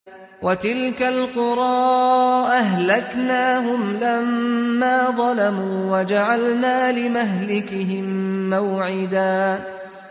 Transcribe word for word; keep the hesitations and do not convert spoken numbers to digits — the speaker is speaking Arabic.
وتلك القرى أهلكناهم لما ظلموا وجعلنا لمهلكهم موعدا